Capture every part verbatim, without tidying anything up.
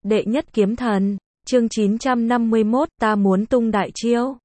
Đệ nhất kiếm thần, chương chín trăm năm mươi mốt, ta muốn tung đại chiêu.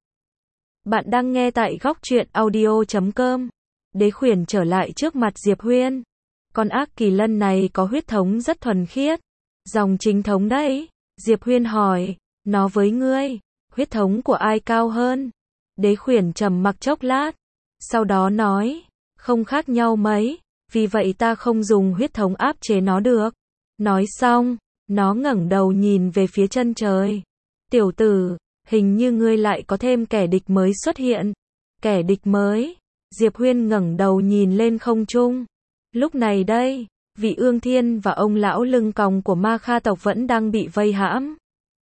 Bạn đang nghe tại góc truyện audio chấm com. Đế Khuyển trở lại trước mặt Diệp Huyên. Con ác kỳ lân này có huyết thống rất thuần khiết. Dòng chính thống đấy. Diệp Huyên hỏi, nó với ngươi, huyết thống của ai cao hơn? Đế Khuyển trầm mặc chốc lát. Sau đó nói, không khác nhau mấy, vì vậy ta không dùng huyết thống áp chế nó được. Nói xong, nó ngẩng đầu nhìn về phía chân trời. Tiểu tử, hình như ngươi lại có thêm kẻ địch mới xuất hiện. Kẻ địch mới? Diệp Huyên ngẩng đầu nhìn lên không trung. Lúc này đây, vị Ương Thiên và ông lão lưng còng của Ma Kha tộc vẫn đang bị vây hãm.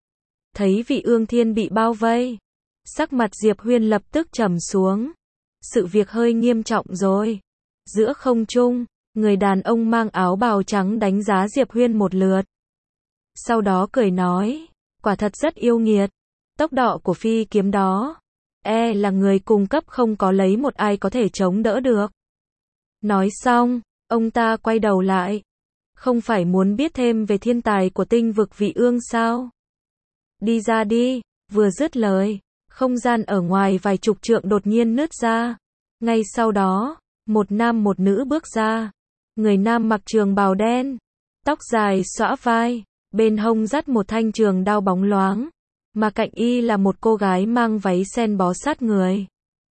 Thấy vị Ương Thiên bị bao vây, sắc mặt Diệp Huyên lập tức trầm xuống. Sự việc hơi nghiêm trọng rồi. Giữa không trung, người đàn ông mang áo bào trắng đánh giá Diệp Huyên một lượt. Sau đó cười nói, quả thật rất yêu nghiệt. Tốc độ của phi kiếm đó, e là người cùng cấp không có lấy một ai có thể chống đỡ được. Nói xong, ông ta quay đầu lại. Không phải muốn biết thêm về thiên tài của tinh vực Vị Ương sao? Đi ra đi, vừa dứt lời, không gian ở ngoài vài chục trượng đột nhiên nứt ra. Ngay sau đó, một nam một nữ bước ra. Người nam mặc trường bào đen, tóc dài xõa vai, bên hông dắt một thanh trường đao bóng loáng, mà cạnh y là một cô gái mang váy sen bó sát người.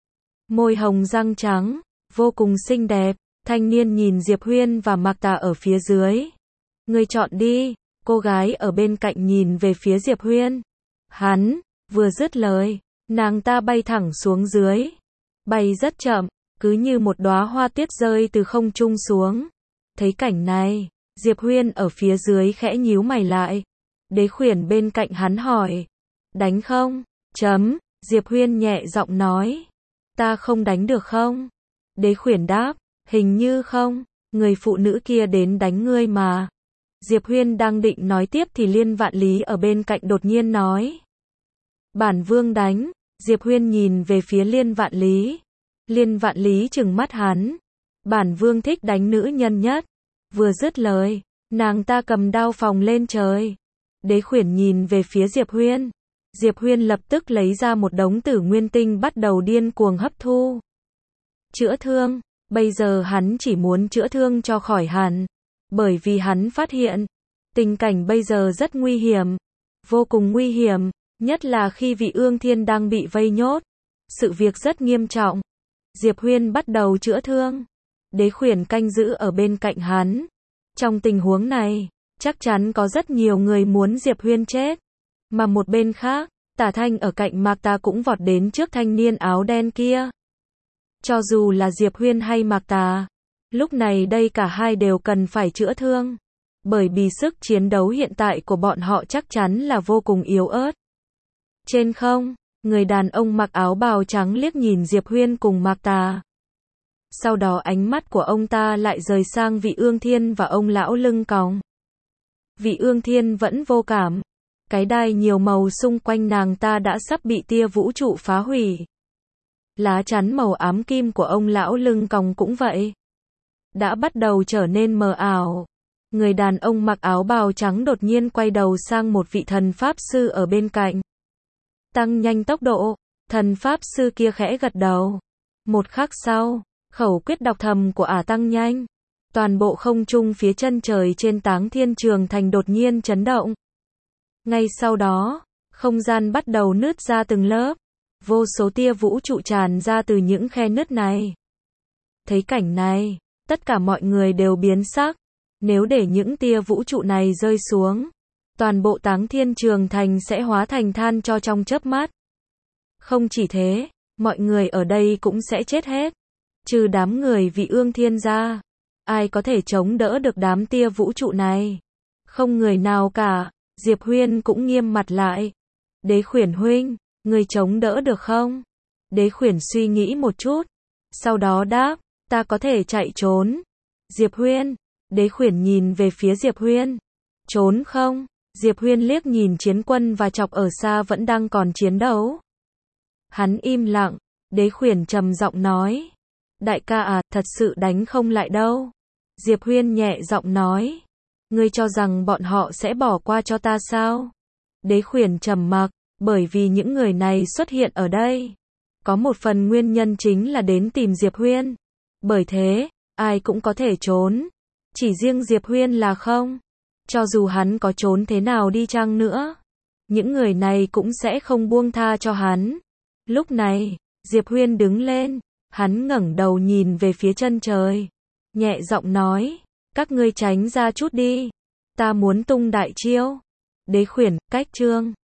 Môi hồng răng trắng, vô cùng xinh đẹp. Thanh niên nhìn Diệp Huyên và Mạc Tà ở phía dưới. Ngươi chọn đi, cô gái ở bên cạnh nhìn về phía Diệp Huyên. Hắn, vừa dứt lời, nàng ta bay thẳng xuống dưới. Bay rất chậm, cứ như một đóa hoa tuyết rơi từ không trung xuống. Thấy cảnh này, Diệp Huyên ở phía dưới khẽ nhíu mày lại. Đế Khuyển bên cạnh hắn hỏi, đánh không? Chấm, Diệp Huyên nhẹ giọng nói, ta không đánh được không? Đế Khuyển đáp, hình như không, người phụ nữ kia đến đánh ngươi mà. Diệp Huyên đang định nói tiếp thì Liên Vạn Lý ở bên cạnh đột nhiên nói, bản vương đánh. Diệp Huyên nhìn về phía Liên Vạn Lý. Liên Vạn Lý trừng mắt hắn, bản vương thích đánh nữ nhân nhất. Vừa dứt lời, nàng ta cầm đao phóng lên trời. Đế Khuyển nhìn về phía Diệp Huyên. Diệp Huyên lập tức lấy ra một đống tử nguyên tinh bắt đầu điên cuồng hấp thu. Chữa thương, bây giờ hắn chỉ muốn chữa thương cho khỏi hẳn. Bởi vì hắn phát hiện, tình cảnh bây giờ rất nguy hiểm. Vô cùng nguy hiểm, nhất là khi vị Ương Thiên đang bị vây nhốt. Sự việc rất nghiêm trọng. Diệp Huyên bắt đầu chữa thương. Đế Khuyển canh giữ ở bên cạnh hắn. Trong tình huống này, chắc chắn có rất nhiều người muốn Diệp Huyên chết. Mà một bên khác, Tả Thanh ở cạnh Mạc Tà cũng vọt đến trước thanh niên áo đen kia. Cho dù là Diệp Huyên hay Mạc Tà, lúc này đây cả hai đều cần phải chữa thương. Bởi vì sức chiến đấu hiện tại của bọn họ chắc chắn là vô cùng yếu ớt. Trên không, người đàn ông mặc áo bào trắng liếc nhìn Diệp Huyên cùng Mạc Tà. Sau đó ánh mắt của ông ta lại rời sang vị Ương Thiên và ông lão lưng còng. Vị Ương Thiên vẫn vô cảm. Cái đai nhiều màu xung quanh nàng ta đã sắp bị tia vũ trụ phá hủy. Lá chắn màu ám kim của ông lão lưng còng cũng vậy. Đã bắt đầu trở nên mờ ảo. Người đàn ông mặc áo bào trắng đột nhiên quay đầu sang một vị thần pháp sư ở bên cạnh. Tăng nhanh tốc độ, thần pháp sư kia khẽ gật đầu. Một khắc sau, khẩu quyết đọc thầm của ả tăng nhanh. Toàn bộ không trung phía chân trời trên Táng Thiên Trường Thành đột nhiên chấn động. Ngay sau đó, không gian bắt đầu nứt ra từng lớp. Vô số tia vũ trụ tràn ra từ những khe nứt này. Thấy cảnh này, tất cả mọi người đều biến sắc. Nếu để những tia vũ trụ này rơi xuống, toàn bộ Táng Thiên Trường Thành sẽ hóa thành than tro trong chớp mắt. Không chỉ thế, mọi người ở đây cũng sẽ chết hết. Trừ đám người Vị Ương Thiên ra, ai có thể chống đỡ được đám tia vũ trụ này? Không người nào cả. Diệp Huyên cũng nghiêm mặt lại. Đế Khuyển huynh, người chống đỡ được không? Đế Khuyển suy nghĩ một chút, sau đó đáp, ta có thể chạy trốn. Diệp Huyên, Đế Khuyển nhìn về phía Diệp Huyên. Trốn không? Diệp Huyên liếc nhìn chiến quân và chọc ở xa vẫn đang còn chiến đấu. Hắn im lặng. Đế Khuyển trầm giọng nói, đại ca à, thật sự đánh không lại đâu. Diệp Huyên nhẹ giọng nói, Ngươi cho rằng bọn họ sẽ bỏ qua cho ta sao? Đế khuyển trầm mặc, bởi vì những người này xuất hiện ở đây. Có một phần nguyên nhân chính là đến tìm Diệp Huyên. Bởi thế, ai cũng có thể trốn. Chỉ riêng Diệp Huyên là không. Cho dù hắn có trốn thế nào đi chăng nữa, những người này cũng sẽ không buông tha cho hắn. Lúc này, Diệp Huyên đứng lên, hắn ngẩng đầu nhìn về phía chân trời, nhẹ giọng nói, các ngươi tránh ra chút đi, ta muốn tung đại chiêu. Đế khuyển, cách chương